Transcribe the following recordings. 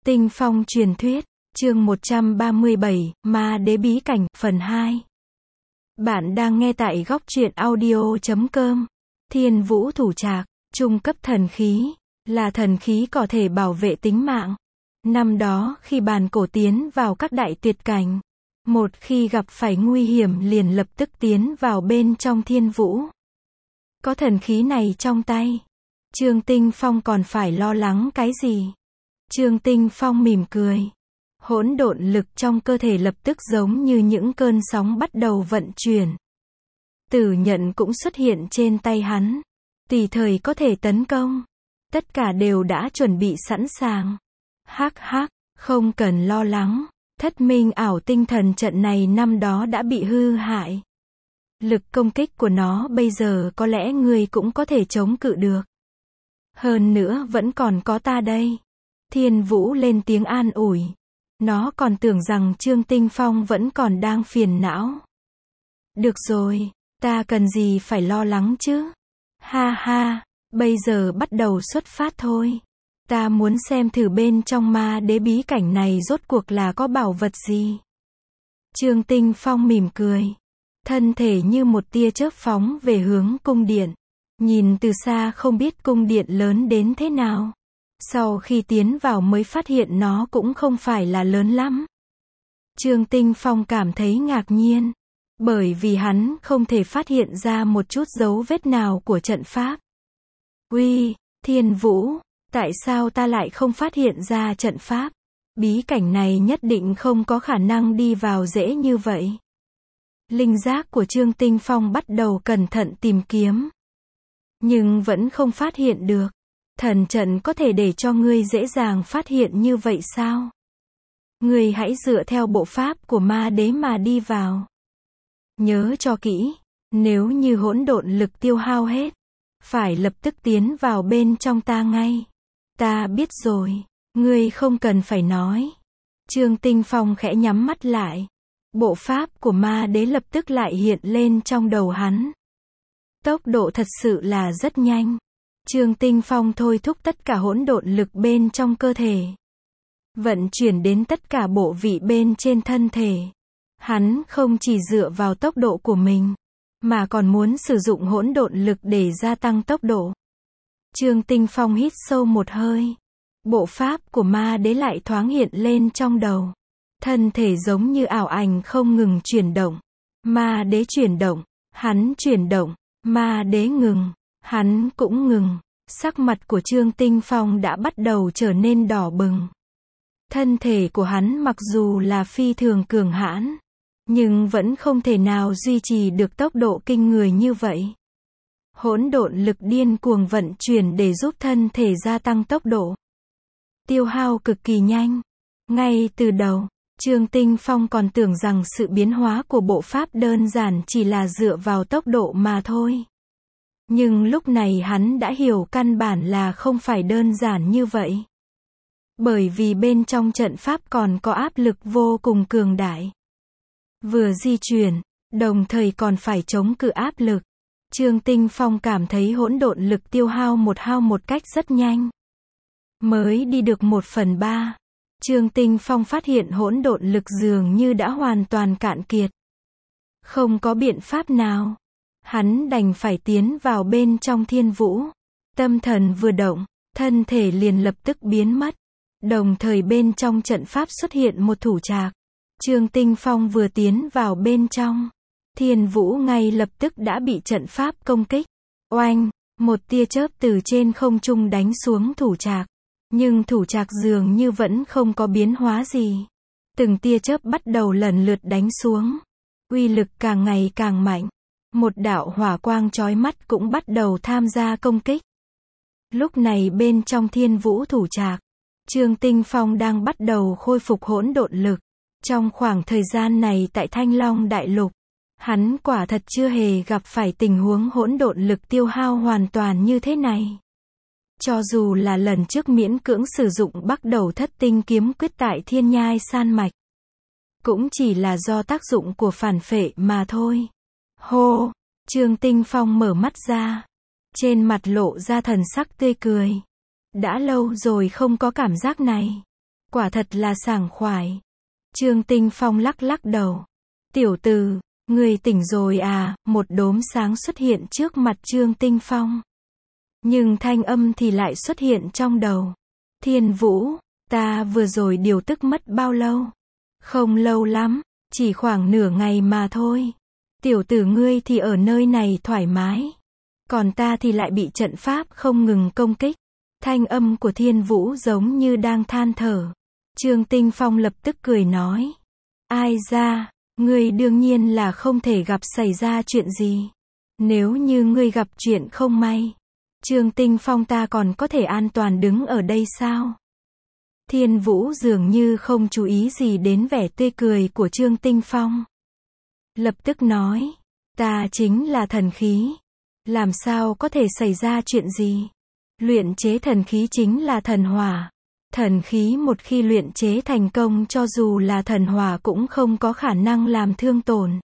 Tinh Phong truyền thuyết, chương 137, Ma Đế bí cảnh, phần 2. Bạn đang nghe tại góc truyện audio.com. Thiên Vũ Thủ Trạc, trung cấp thần khí, là thần khí có thể bảo vệ tính mạng. Năm đó, khi bàn cổ tiến vào các đại tuyệt cảnh, một khi gặp phải nguy hiểm liền lập tức tiến vào bên trong thiên vũ. Có thần khí này trong tay, Trương Tinh Phong còn phải lo lắng cái gì? Trương Tinh Phong mỉm cười. Hỗn độn lực trong cơ thể lập tức giống như những cơn sóng bắt đầu vận chuyển. Tử nhận cũng xuất hiện trên tay hắn. Tùy thời có thể tấn công. Tất cả đều đã chuẩn bị sẵn sàng. Hắc hắc, không cần lo lắng. Thất minh ảo tinh thần trận này năm đó đã bị hư hại. Lực công kích của nó bây giờ có lẽ ngươi cũng có thể chống cự được. Hơn nữa vẫn còn có ta đây. Thiên Vũ lên tiếng an ủi. Nó còn tưởng rằng Trương Tinh Phong vẫn còn đang phiền não. Được rồi, ta cần gì phải lo lắng chứ? Ha ha, bây giờ bắt đầu xuất phát thôi. Ta muốn xem thử bên trong ma đế bí cảnh này rốt cuộc là có bảo vật gì. Trương Tinh Phong mỉm cười. Thân thể như một tia chớp phóng về hướng cung điện. Nhìn từ xa không biết cung điện lớn đến thế nào. Sau khi tiến vào mới phát hiện nó cũng không phải là lớn lắm. Trương Tinh Phong cảm thấy ngạc nhiên. Bởi vì hắn không thể phát hiện ra một chút dấu vết nào của trận pháp. Uy, Thiên Vũ, tại sao ta lại không phát hiện ra trận pháp? Bí cảnh này nhất định không có khả năng đi vào dễ như vậy. Linh giác của Trương Tinh Phong bắt đầu cẩn thận tìm kiếm. Nhưng vẫn không phát hiện được. Thần trận có thể để cho ngươi dễ dàng phát hiện như vậy sao? Ngươi hãy dựa theo bộ pháp của ma đế mà đi vào. Nhớ cho kỹ, nếu như hỗn độn lực tiêu hao hết, phải lập tức tiến vào bên trong ta ngay. Ta biết rồi, ngươi không cần phải nói. Trương Tinh Phong khẽ nhắm mắt lại. Bộ pháp của ma đế lập tức lại hiện lên trong đầu hắn. Tốc độ thật sự là rất nhanh. Trương Tinh Phong thôi thúc tất cả hỗn độn lực bên trong cơ thể. Vận chuyển đến tất cả bộ vị bên trên thân thể. Hắn không chỉ dựa vào tốc độ của mình, mà còn muốn sử dụng hỗn độn lực để gia tăng tốc độ. Trương Tinh Phong hít sâu một hơi. Bộ pháp của ma đế lại thoáng hiện lên trong đầu. Thân thể giống như ảo ảnh không ngừng chuyển động. Ma đế chuyển động, hắn chuyển động, ma đế ngừng. Hắn cũng ngừng. Sắc mặt của Trương Tinh Phong đã bắt đầu trở nên đỏ bừng. Thân thể của hắn mặc dù là phi thường cường hãn, nhưng vẫn không thể nào duy trì được tốc độ kinh người như vậy. Hỗn độn lực điên cuồng vận chuyển để giúp thân thể gia tăng tốc độ. Tiêu hao cực kỳ nhanh. Ngay từ đầu, Trương Tinh Phong còn tưởng rằng sự biến hóa của bộ pháp đơn giản chỉ là dựa vào tốc độ mà thôi. Nhưng lúc này hắn đã hiểu căn bản là không phải đơn giản như vậy. Bởi vì bên trong trận pháp còn có áp lực vô cùng cường đại. Vừa di chuyển, đồng thời còn phải chống cự áp lực. Trương Tinh Phong cảm thấy hỗn độn lực tiêu hao một cách rất nhanh. Mới đi được 1/3. Trương Tinh Phong phát hiện hỗn độn lực dường như đã hoàn toàn cạn kiệt. Không có biện pháp nào. Hắn đành phải tiến vào bên trong thiên vũ. Tâm thần vừa động, thân thể liền lập tức biến mất. Đồng thời bên trong trận pháp xuất hiện một thủ trạc. Trương Tinh Phong vừa tiến vào bên trong, thiên vũ ngay lập tức đã bị trận pháp công kích. Oanh, một tia chớp từ trên không trung đánh xuống thủ trạc. Nhưng thủ trạc dường như vẫn không có biến hóa gì. Từng tia chớp bắt đầu lần lượt đánh xuống. Uy lực càng ngày càng mạnh. Một đạo hỏa quang chói mắt cũng bắt đầu tham gia công kích. Lúc này bên trong thiên vũ thủ trạc, Trương Tinh Phong đang bắt đầu khôi phục hỗn độn lực. Trong khoảng thời gian này tại Thanh Long Đại Lục, hắn quả thật chưa hề gặp phải tình huống hỗn độn lực tiêu hao hoàn toàn như thế này. Cho dù là lần trước miễn cưỡng sử dụng Bắc Đầu Thất Tinh kiếm quyết tại Thiên Nhai San Mạch, cũng chỉ là do tác dụng của phản phệ mà thôi. Hô, Trương Tinh Phong mở mắt ra. Trên mặt lộ ra thần sắc tươi cười. Đã lâu rồi không có cảm giác này. Quả thật là sảng khoái. Trương Tinh Phong lắc lắc đầu. Tiểu tử, người tỉnh rồi à, một đốm sáng xuất hiện trước mặt Trương Tinh Phong. Nhưng thanh âm thì lại xuất hiện trong đầu. Thiên Vũ, ta vừa rồi điều tức mất bao lâu? Không lâu lắm, chỉ khoảng nửa ngày mà thôi. Tiểu tử ngươi thì ở nơi này thoải mái. Còn ta thì lại bị trận pháp không ngừng công kích. Thanh âm của Thiên Vũ giống như đang than thở. Trương Tinh Phong lập tức cười nói. Ai ra, ngươi đương nhiên là không thể gặp xảy ra chuyện gì. Nếu như ngươi gặp chuyện không may, Trương Tinh Phong ta còn có thể an toàn đứng ở đây sao? Thiên Vũ dường như không chú ý gì đến vẻ tươi cười của Trương Tinh Phong. Lập tức nói, ta chính là thần khí. Làm sao có thể xảy ra chuyện gì? Luyện chế thần khí chính là thần hỏa. Thần khí một khi luyện chế thành công cho dù là thần hỏa cũng không có khả năng làm thương tổn.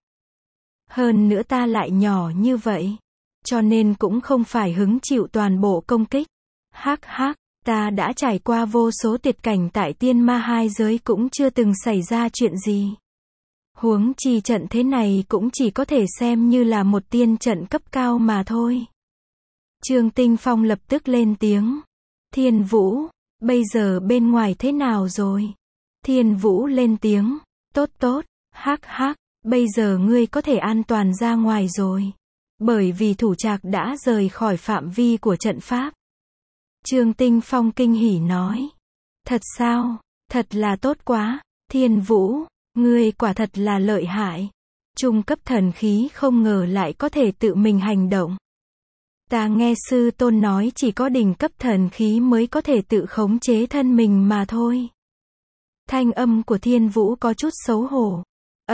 Hơn nữa ta lại nhỏ như vậy, cho nên cũng không phải hứng chịu toàn bộ công kích. Hắc hắc, ta đã trải qua vô số tuyệt cảnh tại tiên ma hai giới cũng chưa từng xảy ra chuyện gì. Huống chi trận thế này cũng chỉ có thể xem như là một tiên trận cấp cao mà thôi. Trương Tinh Phong lập tức lên tiếng. Thiên Vũ, bây giờ bên ngoài thế nào rồi? Thiên Vũ lên tiếng. Tốt tốt, hắc hắc, bây giờ ngươi có thể an toàn ra ngoài rồi. Bởi vì thủ trạc đã rời khỏi phạm vi của trận pháp. Trương Tinh Phong kinh hỉ nói. Thật sao? Thật là tốt quá. Thiên Vũ, ngươi quả thật là lợi hại. Trung cấp thần khí không ngờ lại có thể tự mình hành động. Ta nghe sư tôn nói chỉ có đỉnh cấp thần khí mới có thể tự khống chế thân mình mà thôi. Thanh âm của Thiên Vũ có chút xấu hổ.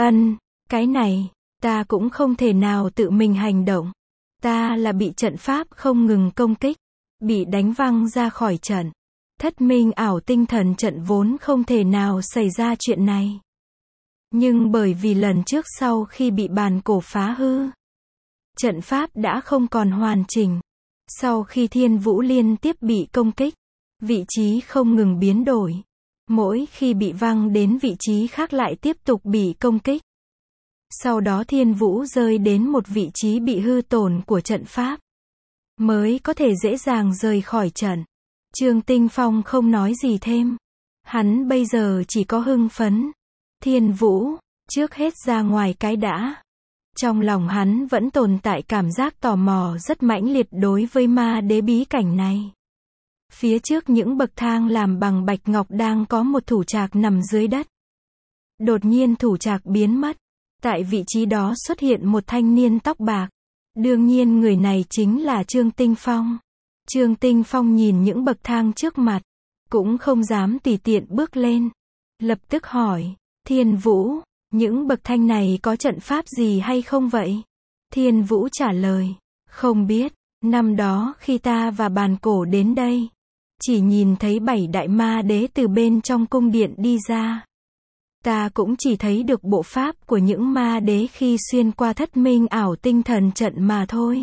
Cái này, ta cũng không thể nào tự mình hành động. Ta là bị trận pháp không ngừng công kích, bị đánh văng ra khỏi trận. Thất minh ảo tinh thần trận vốn không thể nào xảy ra chuyện này. Nhưng bởi vì lần trước sau khi bị bàn cổ phá hư, trận pháp đã không còn hoàn chỉnh. Sau khi Thiên Vũ liên tiếp bị công kích, vị trí không ngừng biến đổi. Mỗi khi bị văng đến vị trí khác lại tiếp tục bị công kích. Sau đó Thiên Vũ rơi đến một vị trí bị hư tổn của trận pháp, mới có thể dễ dàng rời khỏi trận. Trương Tinh Phong không nói gì thêm. Hắn bây giờ chỉ có hưng phấn. Thiên Vũ, trước hết ra ngoài cái đã. Trong lòng hắn vẫn tồn tại cảm giác tò mò rất mãnh liệt đối với ma đế bí cảnh này. Phía trước những bậc thang làm bằng bạch ngọc đang có một thủ trạc nằm dưới đất. Đột nhiên thủ trạc biến mất. Tại vị trí đó xuất hiện một thanh niên tóc bạc. Đương nhiên người này chính là Trương Tinh Phong. Trương Tinh Phong nhìn những bậc thang trước mặt, cũng không dám tùy tiện bước lên. Lập tức hỏi, Thiên Vũ, những bậc thang này có trận pháp gì hay không vậy? Thiên Vũ trả lời, không biết, năm đó khi ta và bàn cổ đến đây, chỉ nhìn thấy 7 đại ma đế từ bên trong cung điện đi ra. Ta cũng chỉ thấy được bộ pháp của những ma đế khi xuyên qua thất minh ảo tinh thần trận mà thôi.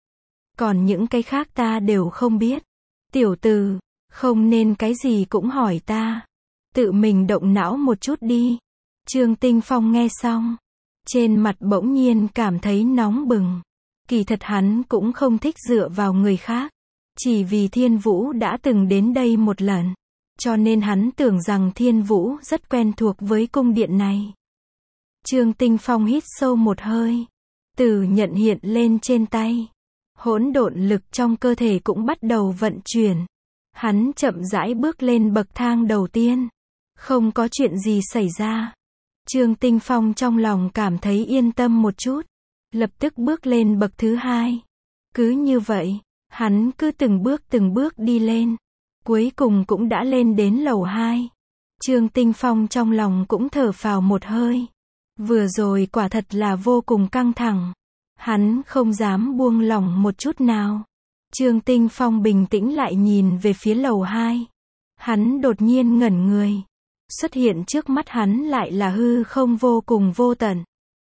Còn những cái khác ta đều không biết. Tiểu tử, không nên cái gì cũng hỏi ta. Tự mình động não một chút đi. Trương Tinh Phong nghe xong, trên mặt bỗng nhiên cảm thấy nóng bừng. Kỳ thật hắn cũng không thích dựa vào người khác. Chỉ vì Thiên Vũ đã từng đến đây một lần. Cho nên hắn tưởng rằng Thiên Vũ rất quen thuộc với cung điện này. Trương Tinh Phong hít sâu một hơi. Tử nhận hiện lên trên tay. Hỗn độn lực trong cơ thể cũng bắt đầu vận chuyển. Hắn chậm rãi bước lên bậc thang đầu tiên. Không có chuyện gì xảy ra. Trương Tinh Phong trong lòng cảm thấy yên tâm một chút. Lập tức bước lên bậc thứ hai. Cứ như vậy, hắn cứ từng bước đi lên. Cuối cùng cũng đã lên đến lầu 2. Trương Tinh Phong trong lòng cũng thở phào một hơi. Vừa rồi quả thật là vô cùng căng thẳng. Hắn không dám buông lỏng một chút nào. Trương Tinh Phong bình tĩnh lại nhìn về phía lầu 2. Hắn đột nhiên ngẩn người. Xuất hiện trước mắt hắn lại là hư không vô cùng vô tận.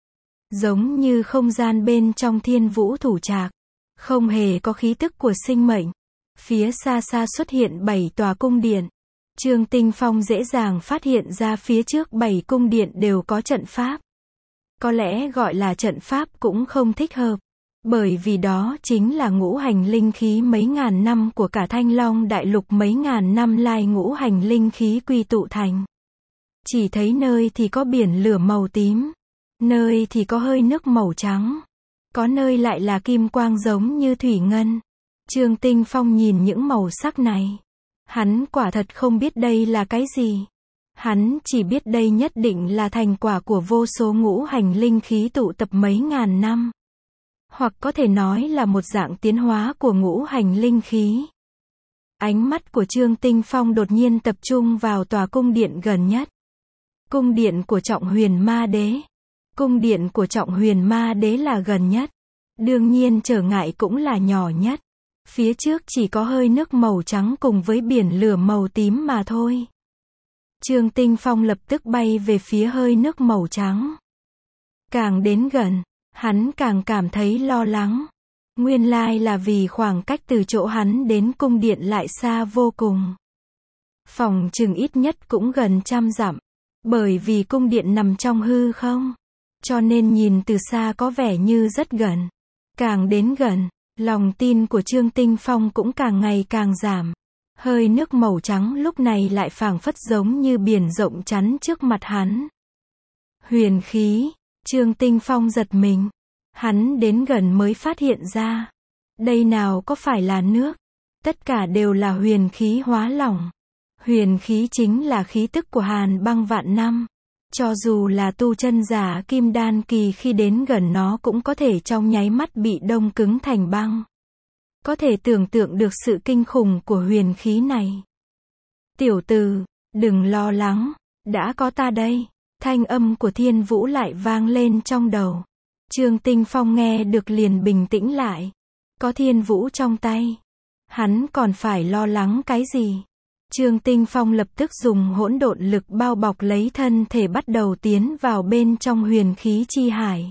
Giống như không gian bên trong Thiên Vũ thủ trạc. Không hề có khí tức của sinh mệnh. Phía xa xa xuất hiện 7 tòa cung điện. Trương Tinh Phong dễ dàng phát hiện ra phía trước 7 cung điện đều có trận pháp. Có lẽ gọi là trận pháp cũng không thích hợp, bởi vì đó chính là ngũ hành linh khí mấy ngàn năm của cả Thanh Long Đại Lục, mấy ngàn năm lai ngũ hành linh khí quy tụ thành. Chỉ thấy nơi thì có biển lửa màu tím, nơi thì có hơi nước màu trắng, có nơi lại là kim quang giống như thủy ngân. Trương Tinh Phong nhìn những màu sắc này, hắn quả thật không biết đây là cái gì. Hắn chỉ biết đây nhất định là thành quả của vô số ngũ hành linh khí tụ tập mấy ngàn năm. Hoặc có thể nói là một dạng tiến hóa của ngũ hành linh khí. Ánh mắt của Trương Tinh Phong đột nhiên tập trung vào tòa cung điện gần nhất. Cung điện của Trọng Huyền Ma Đế. Cung điện của Trọng Huyền Ma Đế là gần nhất. Đương nhiên trở ngại cũng là nhỏ nhất. Phía trước chỉ có hơi nước màu trắng cùng với biển lửa màu tím mà thôi. Trương Tinh Phong lập tức bay về phía hơi nước màu trắng. Càng đến gần, hắn càng cảm thấy lo lắng. Nguyên lai là vì khoảng cách từ chỗ hắn đến cung điện lại xa vô cùng. Phòng chừng ít nhất cũng gần 100 dặm. Bởi vì cung điện nằm trong hư không, cho nên nhìn từ xa có vẻ như rất gần. Càng đến gần, lòng tin của Trương Tinh Phong cũng càng ngày càng giảm. Hơi nước màu trắng lúc này lại phảng phất giống như biển rộng chắn trước mặt hắn. Huyền khí, Trương Tinh Phong giật mình. Hắn đến gần mới phát hiện ra. Đây nào có phải là nước. Tất cả đều là huyền khí hóa lỏng. Huyền khí chính là khí tức của Hàn Băng vạn năm. Cho dù là tu chân giả kim đan kỳ khi đến gần nó cũng có thể trong nháy mắt bị đông cứng thành băng. Có thể tưởng tượng được sự kinh khủng của huyền khí này. Tiểu tử, đừng lo lắng, đã có ta đây. Thanh âm của Thiên Vũ lại vang lên trong đầu. Trương Tinh Phong nghe được liền bình tĩnh lại. Có Thiên Vũ trong tay, hắn còn phải lo lắng cái gì? Trương Tinh Phong lập tức dùng hỗn độn lực bao bọc lấy thân thể bắt đầu tiến vào bên trong huyền khí chi hải.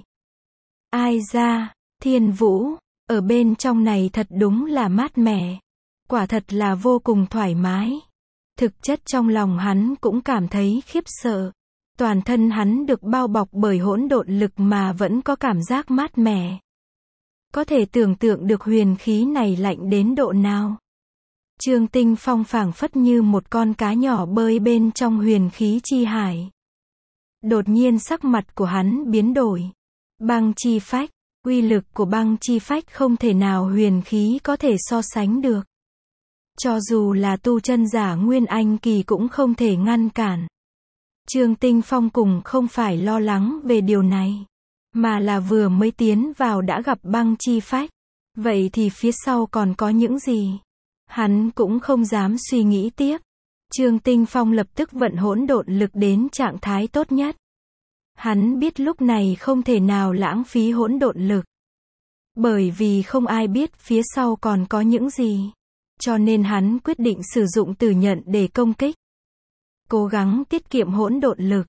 Ai ra, Thiên Vũ, ở bên trong này thật đúng là mát mẻ. Quả thật là vô cùng thoải mái. Thực chất trong lòng hắn cũng cảm thấy khiếp sợ. Toàn thân hắn được bao bọc bởi hỗn độn lực mà vẫn có cảm giác mát mẻ. Có thể tưởng tượng được huyền khí này lạnh đến độ nào. Trương Tinh Phong phảng phất như một con cá nhỏ bơi bên trong huyền khí chi hải. Đột nhiên sắc mặt của hắn biến đổi. Băng chi phách, uy lực của băng chi phách không thể nào huyền khí có thể so sánh được. Cho dù là tu chân giả Nguyên Anh kỳ cũng không thể ngăn cản. Trương Tinh Phong cùng không phải lo lắng về điều này, mà là vừa mới tiến vào đã gặp băng chi phách. Vậy thì phía sau còn có những gì? Hắn cũng không dám suy nghĩ tiếp. Trương Tinh Phong lập tức vận hỗn độn lực đến trạng thái tốt nhất. Hắn biết lúc này không thể nào lãng phí hỗn độn lực. Bởi vì không ai biết phía sau còn có những gì. Cho nên hắn quyết định sử dụng tử nhận để công kích. Cố gắng tiết kiệm hỗn độn lực.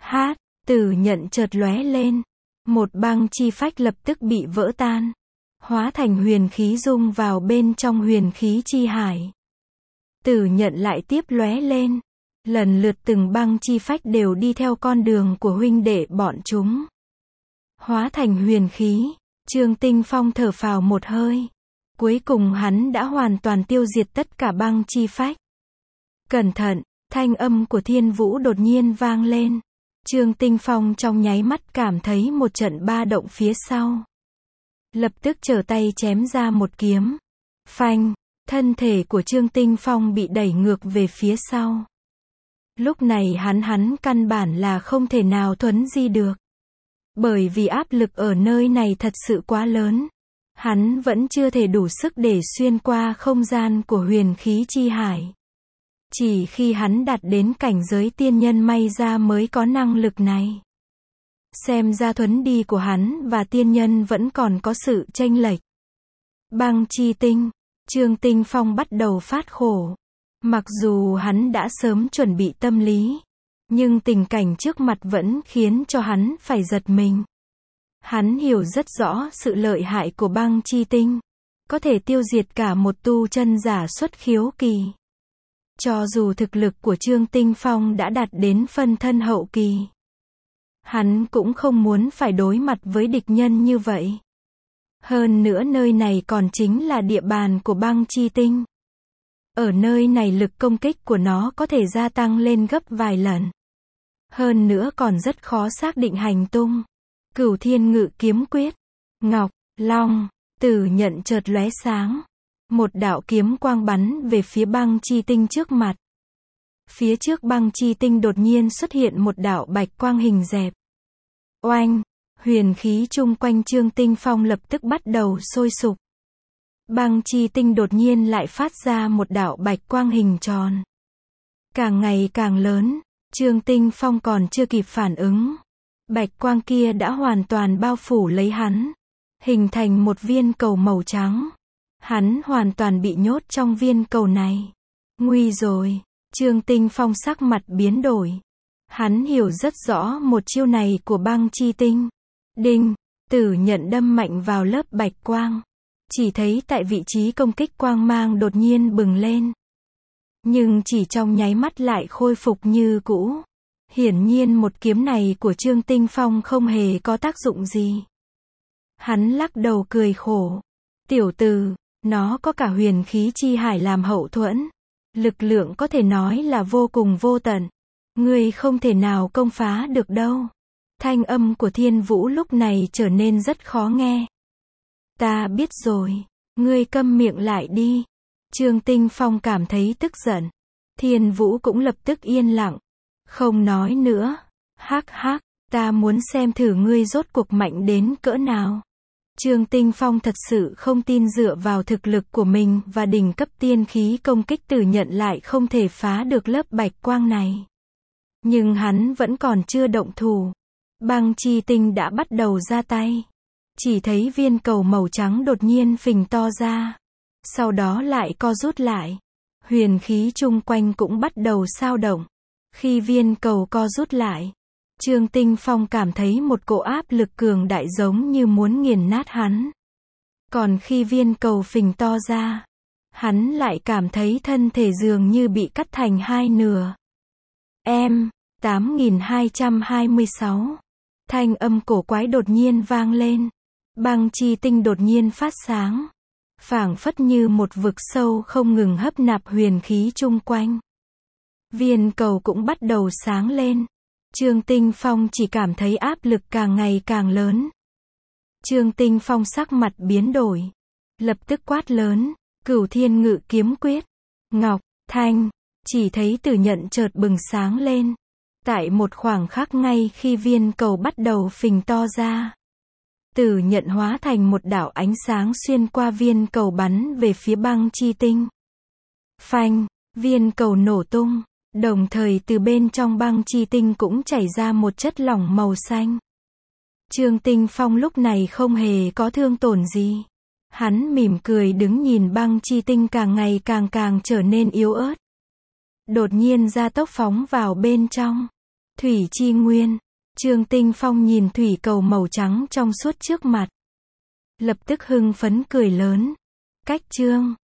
Tử nhận chợt lóe lên. Một băng chi phách lập tức bị vỡ tan. Hóa thành huyền khí dung vào bên trong huyền khí chi hải. Tử nhận lại tiếp lóe lên. Lần lượt từng băng chi phách đều đi theo con đường của huynh đệ bọn chúng. Hóa thành huyền khí. Trương Tinh Phong thở phào một hơi. Cuối cùng hắn đã hoàn toàn tiêu diệt tất cả băng chi phách. Cẩn thận, thanh âm của Thiên Vũ đột nhiên vang lên. Trương Tinh Phong trong nháy mắt cảm thấy một trận ba động phía sau. Lập tức trở tay chém ra một kiếm. Phanh, thân thể của Trương Tinh Phong bị đẩy ngược về phía sau. Lúc này hắn căn bản là không thể nào thuấn di được. Bởi vì áp lực ở nơi này thật sự quá lớn. Hắn vẫn chưa thể đủ sức để xuyên qua không gian của huyền khí chi hải. Chỉ khi hắn đạt đến cảnh giới tiên nhân may ra mới có năng lực này. Xem ra thuấn đi của hắn và tiên nhân vẫn còn có sự chênh lệch. Băng chi tinh, Trương Tinh Phong bắt đầu phát khổ. Mặc dù hắn đã sớm chuẩn bị tâm lý, nhưng tình cảnh trước mặt vẫn khiến cho hắn phải giật mình. Hắn hiểu rất rõ sự lợi hại của băng chi tinh. Có thể tiêu diệt cả một tu chân giả xuất khiếu kỳ. Cho dù thực lực của Trương Tinh Phong đã đạt đến phân thân hậu kỳ, hắn cũng không muốn phải đối mặt với địch nhân như vậy. Hơn nữa nơi này còn chính là địa bàn của băng chi tinh. Ở nơi này lực công kích của nó có thể gia tăng lên gấp vài lần. Hơn nữa còn rất khó xác định hành tung. Cửu Thiên Ngự Kiếm Quyết. Ngọc, Long, Tử Nhận chợt lóe sáng. Một đạo kiếm quang bắn về phía băng chi tinh trước mặt. Phía trước băng chi tinh đột nhiên xuất hiện một đạo bạch quang hình dẹp. Oanh! Huyền khí chung quanh Trương Tinh Phong lập tức bắt đầu sôi sục. Băng chi tinh đột nhiên lại phát ra một đạo bạch quang hình tròn. Càng ngày càng lớn, Trương Tinh Phong còn chưa kịp phản ứng. Bạch quang kia đã hoàn toàn bao phủ lấy hắn, hình thành một viên cầu màu trắng. Hắn hoàn toàn bị nhốt trong viên cầu này. Nguy rồi, Trương Tinh Phong sắc mặt biến đổi. Hắn hiểu rất rõ một chiêu này của băng chi tinh. Đinh, Tử Nhận đâm mạnh vào lớp bạch quang. Chỉ thấy tại vị trí công kích quang mang đột nhiên bừng lên. Nhưng chỉ trong nháy mắt lại khôi phục như cũ. Hiển nhiên một kiếm này của Trương Tinh Phong không hề có tác dụng gì. Hắn lắc đầu cười khổ. Tiểu tử, nó có cả huyền khí chi hải làm hậu thuẫn. Lực lượng có thể nói là vô cùng vô tận. Ngươi không thể nào công phá được đâu. Thanh âm của Thiên Vũ lúc này trở nên rất khó nghe. Ta biết rồi. Ngươi câm miệng lại đi. Trương Tinh Phong cảm thấy tức giận. Thiên Vũ cũng lập tức yên lặng. Không nói nữa. Hắc hắc, ta muốn xem thử ngươi rốt cuộc mạnh đến cỡ nào. Trương Tinh Phong thật sự không tin dựa vào thực lực của mình và đỉnh cấp tiên khí công kích Tử Nhận lại không thể phá được lớp bạch quang này. Nhưng hắn vẫn còn chưa động thủ. Băng chi tinh đã bắt đầu ra tay. Chỉ thấy viên cầu màu trắng đột nhiên phình to ra. Sau đó lại co rút lại. Huyền khí chung quanh cũng bắt đầu xao động. Khi viên cầu co rút lại, Trương Tinh Phong cảm thấy một cỗ áp lực cường đại giống như muốn nghiền nát hắn. Còn khi viên cầu phình to ra, hắn lại cảm thấy thân thể dường như bị cắt thành hai nửa. 8226. Thanh âm cổ quái đột nhiên vang lên. Băng chi tinh đột nhiên phát sáng. Phảng phất như một vực sâu không ngừng hấp nạp huyền khí chung quanh. Viên cầu cũng bắt đầu sáng lên. Trương Tinh Phong chỉ cảm thấy áp lực càng ngày càng lớn. Trương Tinh Phong sắc mặt biến đổi. Lập tức quát lớn. Cửu Thiên Ngự Kiếm Quyết. Ngọc, Thanh. Chỉ thấy Tử Nhận chợt bừng sáng lên. Tại một khoảng khắc ngay khi viên cầu bắt đầu phình to ra, Tử Nhận hóa thành một đạo ánh sáng xuyên qua viên cầu bắn về phía băng chi tinh. Phanh, viên cầu nổ tung, đồng thời từ bên trong băng chi tinh cũng chảy ra một chất lỏng màu xanh. Trương Tinh Phong lúc này không hề có thương tổn gì. Hắn mỉm cười đứng nhìn băng chi tinh càng ngày càng trở nên yếu ớt. Đột nhiên ra tốc phóng vào bên trong. Thủy chi nguyên. Trương Tinh Phong nhìn thủy cầu màu trắng trong suốt trước mặt. Lập tức hưng phấn cười lớn. Cách chương